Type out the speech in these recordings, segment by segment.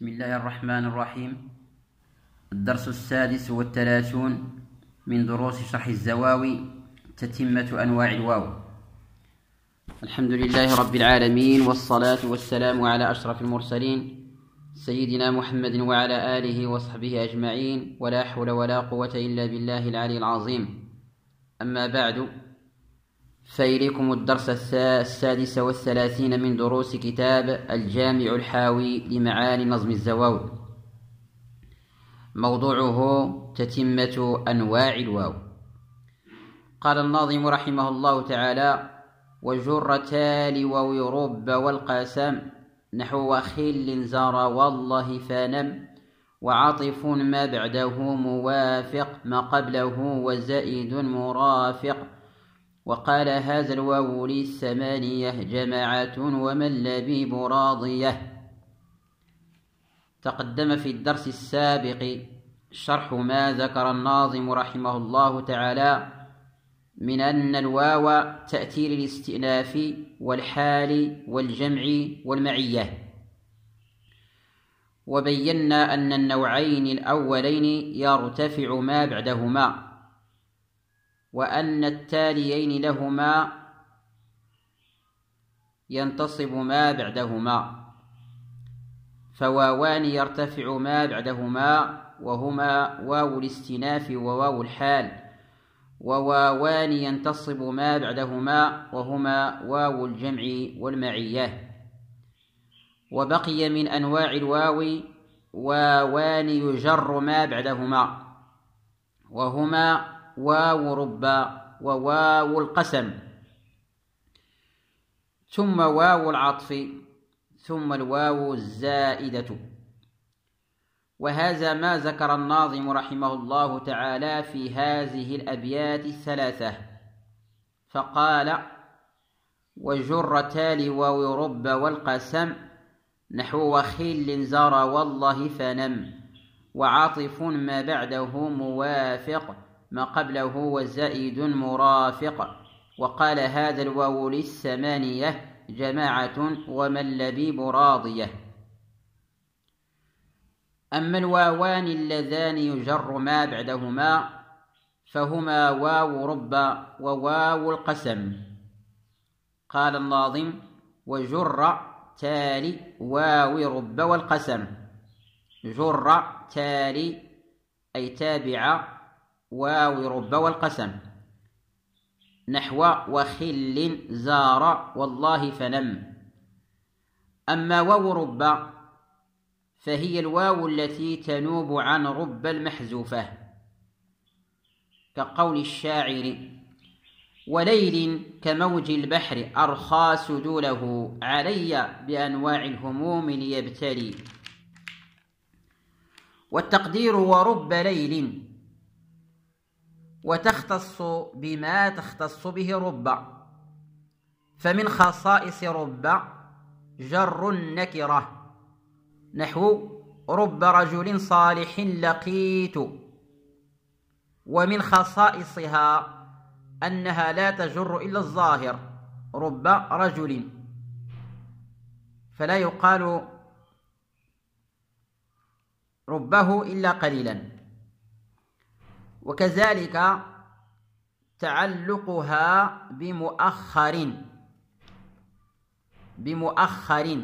بسم الله الرحمن الرحيم. الدرس 36 من دروس شرح الزواوي، تتمة أنواع الواو. الحمد لله رب العالمين، والصلاة والسلام على أشرف المرسلين سيدنا محمد وعلى آله وصحبه أجمعين، ولا حول ولا قوة إلا بالله العلي العظيم. أما بعد، فإليكم الدرس 36 من دروس كتاب الجامع الحاوي لمعاني نظم الزواوي، موضوعه تتمة أنواع الواو. قال الناظم رحمه الله تعالى: وجر تالي ويرب والقاسم، نحو خل زار والله فنم، وعاطف ما بعده موافق، ما قبله وزائد مرافق. وقال هذا الواو للثمانية جماعة ومن لبيب راضية. تقدم في الدرس السابق شرح ما ذكر الناظم رحمه الله تعالى من أن الواو تأتي للاستئناف والحال والجمع والمعية، وبينا أن النوعين الأولين يرتفع ما بعدهما، وأن التاليين لهما ينتصب ما بعدهما، فواوان يرتفع ما بعدهما وهما واو الاستئناف وواو الحال، وواوان ينتصب ما بعدهما وهما واو الجمع والمعية. وبقي من أنواع الواو واوان يجر ما بعدهما، وهما واو ربا وواو القسم، ثم واو العطف، ثم الواو الزائدة. وهذا ما ذكر الناظم رحمه الله تعالى في هذه الأبيات الثلاثة، فقال: وجر تالي واو رب والقسم، نحو خل زار والله فنم، وعاطف ما بعده موافق، ما قبله وزائد مرافق. وقال هذا الواو للثمانية جماعة ومن لبيب راضية. أما الواوان اللذان يجر ما بعدهما فهما واو رب وواو القسم. قال الناظم: وجر تالي واو رب والقسم. جر تالي أي تابع واو رب والقسم، نحو وخل زار والله فنم. أما واو رب فهي الواو التي تنوب عن رب المحذوفة، كقول الشاعر: وليل كموج البحر أرخى سدوله، علي بأنواع الهموم ليبتلي. والتقدير ورب ليل، وتختص بما تختص به رب، فمن خصائص رب جر النكرة، نحو رب رجل صالح لقيت. ومن خصائصها أنها لا تجر إلا الظاهر، رب رجل، فلا يقال ربه إلا قليلا. وكذلك تعلقها بمؤخر،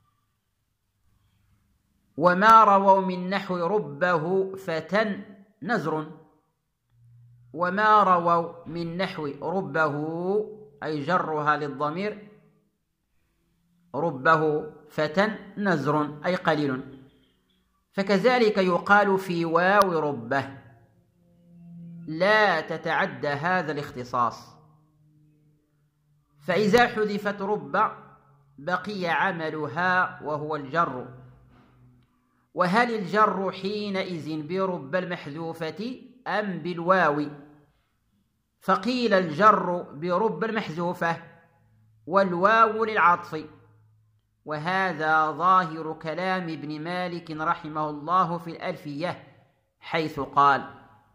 وما رووا من نحو ربه فتى نزر، وما رووا من نحو ربه أي جرها للضمير، ربه فتى نزر أي قليل. فكذلك يقال في واو ربه، لا تتعدى هذا الاختصاص، فإذا حذفت رب بقي عملها وهو الجر. وهل الجر حينئذ برب المحذوفة أم بالواو؟ فقيل الجر برب المحذوفة والواو للعطف، وهذا ظاهر كلام ابن مالك رحمه الله في الألفية، حيث قال: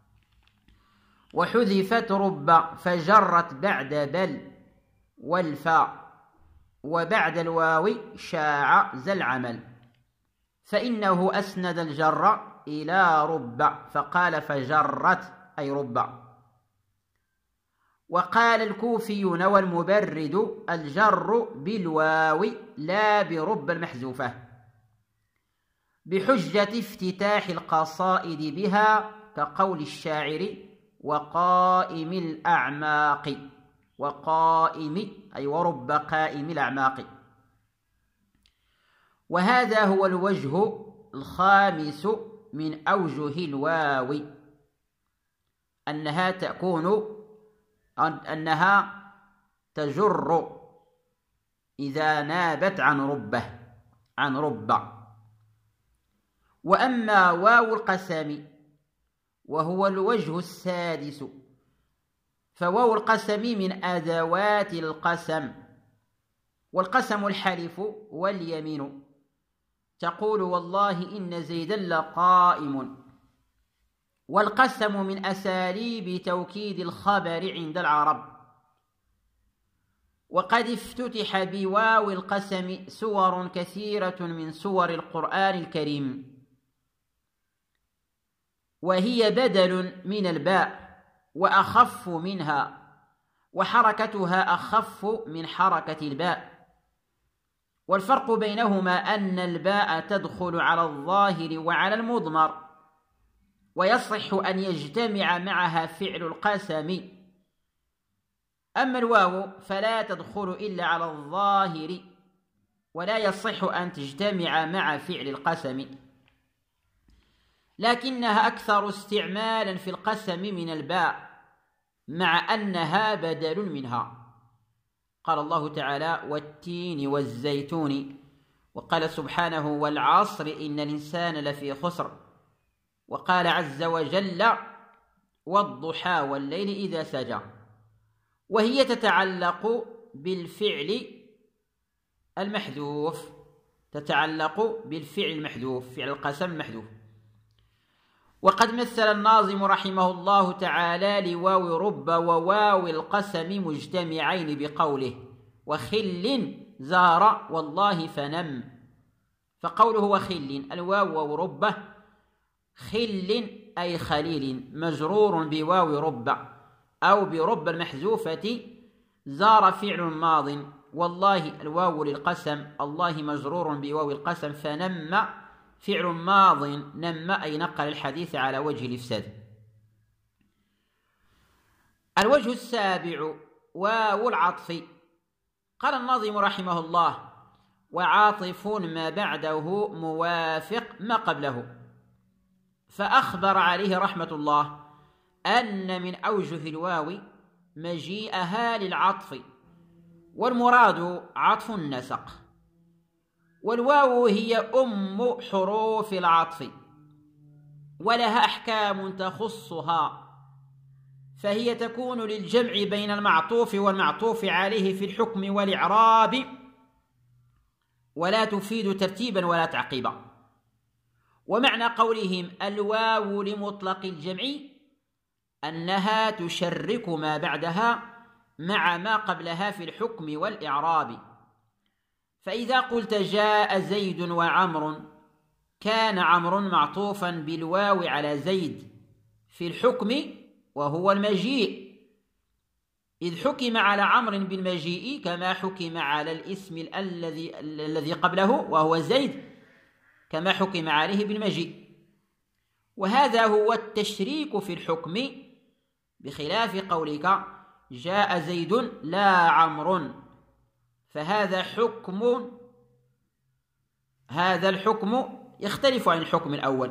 وحذفت رب فجرت بعد بل والفاء، وبعد الواو شاع ذا العمل. فإنه أسند الجر إلى رب فقال فجرت أي رب. وقال الكوفيون والمبرد الجر بالواو لا برب المحذوفة بحجة افتتاح القصائد بها كقول الشاعر وقائم الأعماق وقائم أي ورب قائم الأعماق. وهذا هو الوجه الخامس من أوجه الواو أنها تجر إذا نابت عن رب. وأما واو القسم وهو الوجه السادس فواو القسم من أدوات القسم، والقسم الحلف واليمين، تقول والله إن زيدا لقائم. والقسم من أساليب توكيد الخبر عند العرب. وقد افتتح بواو القسم سور كثيرة من سور القرآن الكريم، وهي بدل من الباء وأخف منها، وحركتها أخف من حركة الباء. والفرق بينهما أن الباء تدخل على الظاهر وعلى المضمر، ويصح أن يجتمع معها فعل القسم. أما الواو فلا تدخل إلا على الظاهر، ولا يصح أن تجتمع مع فعل القسم، لكنها أكثر استعمالا في القسم من الباء، مع أنها بدل منها. قال الله تعالى والتين والزيتون، وقال سبحانه والعصر إن الإنسان لفي خسر، وقال عز وجل والضحى والليل إذا سجى. وهي تتعلق بالفعل المحذوف، فعل القسم المحذوف. وقد مثل الناظم رحمه الله تعالى لواو رب وواو القسم مجتمعين بقوله وخل زار والله فنم. فقوله وخل الواو واو ربه، خل أي خليل مجرور بواو رب أو برب المحذوفة، زار فعل ماض، والله الواو للقسم، الله مجرور بواو القسم، فنم فعل ماض نم أي نقل الحديث على وجه الإفساد. الوجه السابع واو العطف. قال الناظم رحمه الله وعاطف ما بعده موافق ما قبله. فأخبر عليه رحمة الله أن من أوجه الواو مجيئها للعطف، والمراد عطف النسق. والواو هي أم حروف العطف، ولها أحكام تخصها، فهي تكون للجمع بين المعطوف والمعطوف عليه في الحكم والإعراب، ولا تفيد ترتيبا ولا تعقيبا. ومعنى قولهم الواو لمطلق الجمع أنها تشرك ما بعدها مع ما قبلها في الحكم والإعراب. فإذا قلت جاء زيد وعمر، كان عمرو معطوفا بالواو على زيد في الحكم وهو المجيء، إذ حكم على عمرو بالمجيء كما حكم على الاسم الذي قبله وهو زيد كما حكم عليه بالمجيء. وهذا هو التشريك في الحكم، بخلاف قولك جاء زيد لا عمرو، فهذا الحكم يختلف عن الحكم الأول،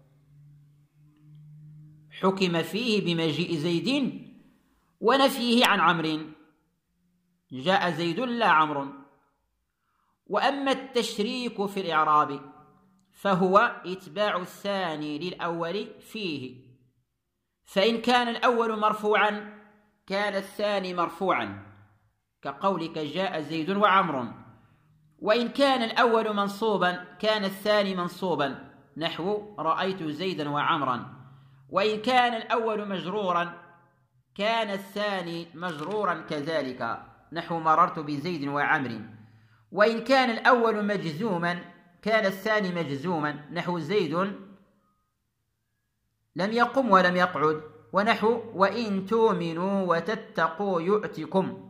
حكم فيه بمجيء زيد ونفيه عن عمرو، جاء زيد لا عمرو. وأما التشريك في الإعراب فهو إتباع الثاني للأول فيه، فإن كان الأول مرفوعا كان الثاني مرفوعا كقولك جاء زيد وعمر، وإن كان الأول منصوبا كان الثاني منصوبا نحو رأيت زيدا وعمرا، وإن كان الأول مجرورا كان الثاني مجرورا كذلك نحو مررت بزيد وعمر، وإن كان الأول مجزوما كان الثاني مجزوما، نحو زيد لم يقم ولم يقعد، ونحو وإن تؤمنوا وتتقوا يؤتكم،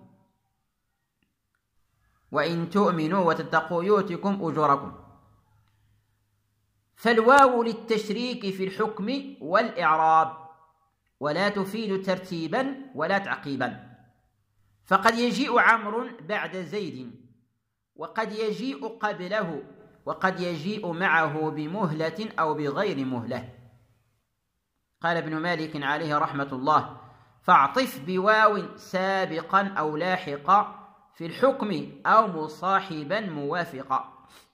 وإن تؤمنوا وتتقوا يؤتكم أجوركم. فالواو للتشريك في الحكم والإعراب، ولا تفيد ترتيبا ولا تعقيبا، فقد يجيء عمرو بعد زيد، وقد يجيء قبله، وقد يجيء معه بمهلة أو بغير مهلة. قال ابن مالك عليه رحمة الله: فاعطف بواو سابقا أو لاحقا في الحكم أو مصاحبا موافقا.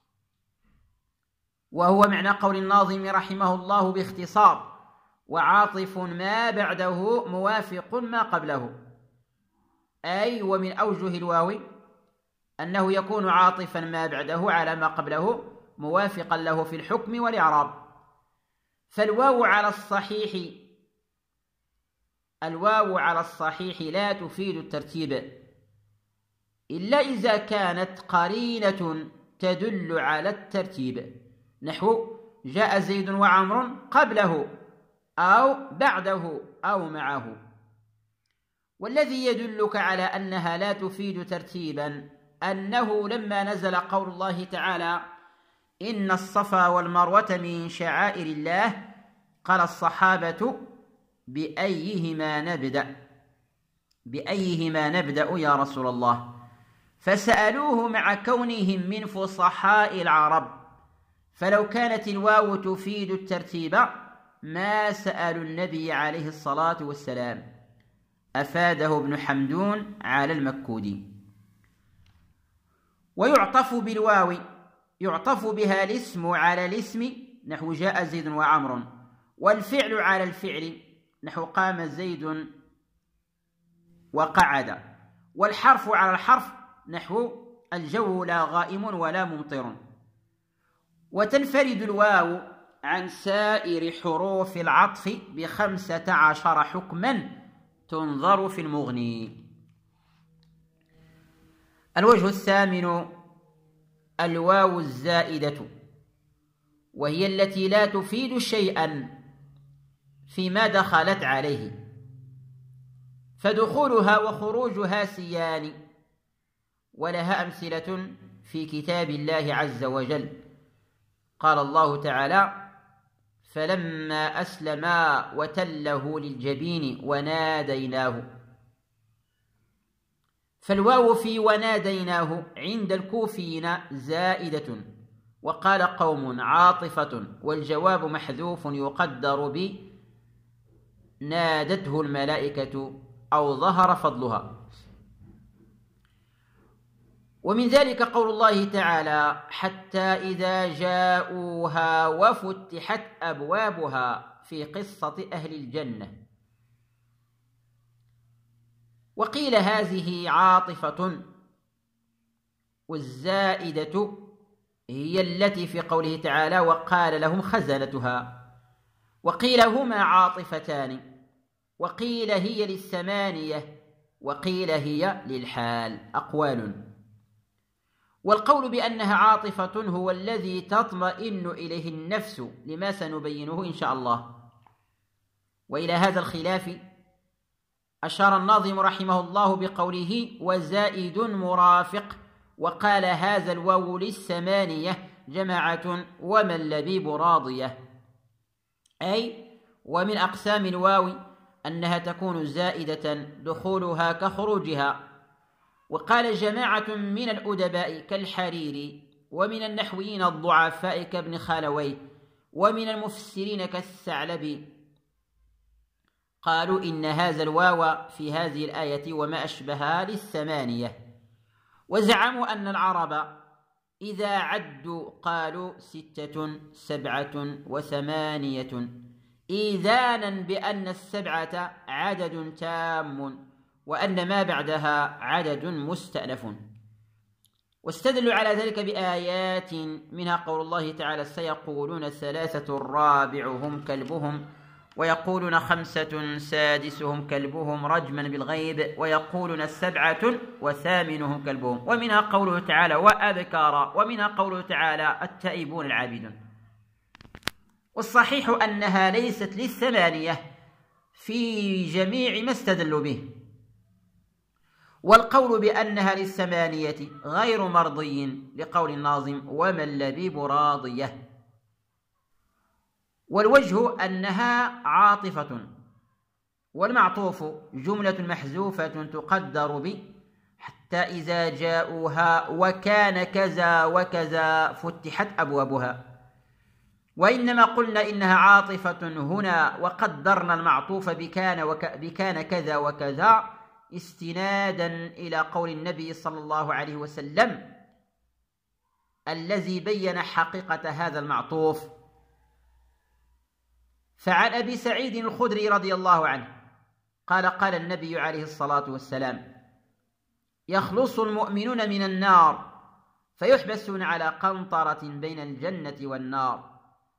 وهو معنى قول الناظم رحمه الله باختصار: وعاطف ما بعده موافق ما قبله. أي ومن أوجه الواو أنه يكون عاطفا ما بعده على ما قبله موافقا له في الحكم والإعراب. فالواو على الصحيح لا تفيد الترتيب إلا إذا كانت قرينة تدل على الترتيب، نحو جاء زيد وعمر قبله أو بعده أو معه. والذي يدلك على أنها لا تفيد ترتيبا أنه لما نزل قول الله تعالى: إن الصفا والمروة من شعائر الله، قال الصحابة: بأيهما نبدأ يا رسول الله؟ فسألوه مع كونهم من فصحاء العرب، فلو كانت الواو تفيد الترتيب ما سألوا النبي عليه الصلاة والسلام. أفاده ابن حمدون على المكودي. ويعطف بالواو، يعطف بها الاسم على الاسم، نحو جاء زيد وعمر، والفعل على الفعل، نحو قام زيد وقعد، والحرف على الحرف، نحو الجو لا غائم ولا ممطر. وتنفرد الواو عن سائر حروف العطف ب15 حكما تنظر في المغني. الوجه الثامن: الواو الزائدة، وهي التي لا تفيد شيئا فيما دخلت عليه، فدخولها وخروجها سيان، ولها أمثلة في كتاب الله عز وجل. قال الله تعالى: فلما أسلما وتله للجبين وناديناه. فالواو في وناديناه عند الكوفيين زائدة، وقال قوم عاطفة، والجواب محذوف يقدر ب نادته الملائكة أو ظهر فضلها. ومن ذلك قول الله تعالى: حتى إذا جاءوها وفتحت أبوابها، في قصة أهل الجنة. وقيل هذه عاطفة، والزائدة هي التي في قوله تعالى: وقال لهم خزنتها. وقيل هما عاطفتان، وقيل هي للثمانية، وقيل هي للحال، أقوال. والقول بأنها عاطفة هو الذي تطمئن إليه النفس، لما سنبينه إن شاء الله. وإلى هذا الخلاف أشار الناظم رحمه الله بقوله: وزائد مرافق، وقال: هذا الواو للثمانية جماعة ومن لبيب راضية. أي ومن أقسام الواو أنها تكون زائدة دخولها كخروجها. وقال جماعة من الأدباء كالحريري، ومن النحويين الضعفاء كابن خالوي، ومن المفسرين كالثعلبي، قالوا إن هذا الواو في هذه الآية وما أشبهها للثمانية. وزعموا أن العرب إذا عدوا قالوا 6 7 و8، إيذانا بأن 7 عدد تام، وأن ما بعدها عدد مستأنف. واستدلوا على ذلك بآيات، منها قول الله تعالى: سيقولون 3 رابعهم كلبهم ويقولون 5 سادسهم كلبهم رجما بالغيب، ويقولون 7 وثامنهم كلبهم. ومنها قوله تعالى وأبكارا، ومنها قوله تعالى التائبون العابدون. والصحيح أنها ليست للثمانية في جميع ما استدلوا به، والقول بأنها للثمانية غير مرضي لقول الناظم وما اللبيب راضية. والوجه أنها عاطفة، والمعطوف جملة محذوفة تقدر ب حتى إذا جاءوها وكان كذا وكذا فتحت أبوابها. وإنما قلنا إنها عاطفة هنا وقدرنا المعطوف بكان كذا وكذا استنادا إلى قول النبي صلى الله عليه وسلم الذي بين حقيقة هذا المعطوف. فعن أبي سعيد الخدري رضي الله عنه قال قال النبي عليه الصلاة والسلام يخلص المؤمنون من النار فيحبسون على قنطرة بين الجنة والنار،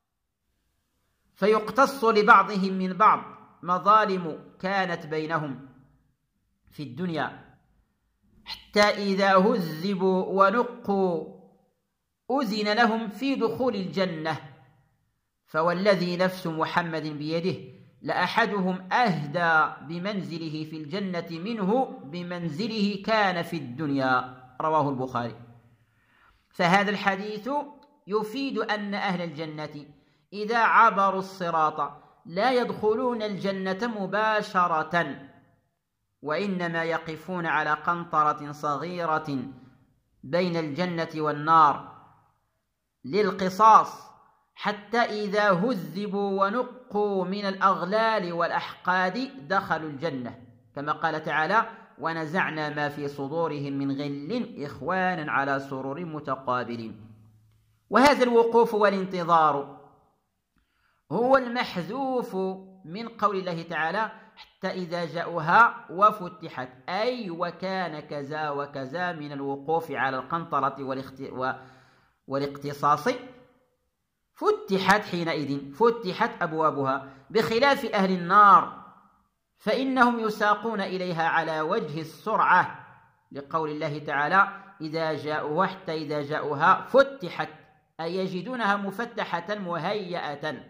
فيقتص لبعضهم من بعض مظالم كانت بينهم في الدنيا، حتى إذا هذبوا ونقوا أذن لهم في دخول الجنة. فوالذي نفس محمد بيده لأحدهم أهدى بمنزله في الجنة منه بمنزله كان في الدنيا، رواه البخاري. فهذا الحديث يفيد أن أهل الجنة إذا عبروا الصراط لا يدخلون الجنة مباشرة، وإنما يقفون على قنطرة صغيرة بين الجنة والنار للقصاص، حتى إذا هذبوا ونقوا من الأغلال والأحقاد دخلوا الجنة، كما قال تعالى ونزعنا ما في صدورهم من غل إخوانا على سرر متقابلين. وهذا الوقوف والانتظار هو المحذوف من قول الله تعالى حتى إذا جاءوها وفتحت، أي وكان كذا وكذا من الوقوف على القنطرة والاقتصاص فتحت حينئذ فتحت أبوابها، بخلاف أهل النار فإنهم يساقون إليها على وجه السرعة، لقول الله تعالى إذا جاءوها حتى إذا جاءوها فتحت، أي يجدونها مفتحة مهيئة.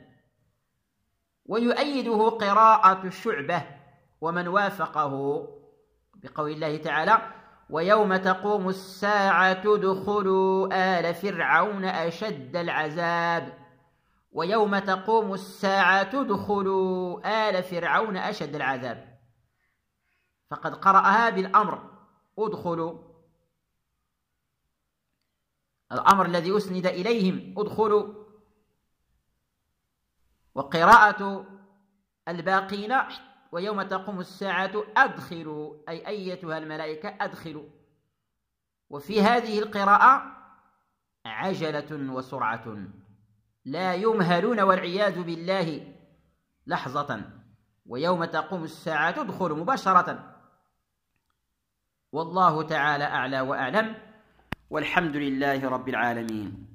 ويؤيده قراءة الشعبة ومن وافقه بقول الله تعالى ويوم تقوم الساعة ادخلوا آل فرعون أشد العذاب، ويوم تقوم الساعة ادخلوا آل فرعون أشد العذاب، فقد قرأها بالأمر ادخلوا، الأمر الذي أسند إليهم ادخلوا. وقراءة الباقين ويوم تقوم الساعة أدخلوا، أي أيتها الملائكة أدخلوا. وفي هذه القراءة عجلة وسرعة لا يمهلون والعياذ بالله لحظة، ويوم تقوم الساعة ادخلوا مباشرة. والله تعالى أعلى وأعلم، والحمد لله رب العالمين.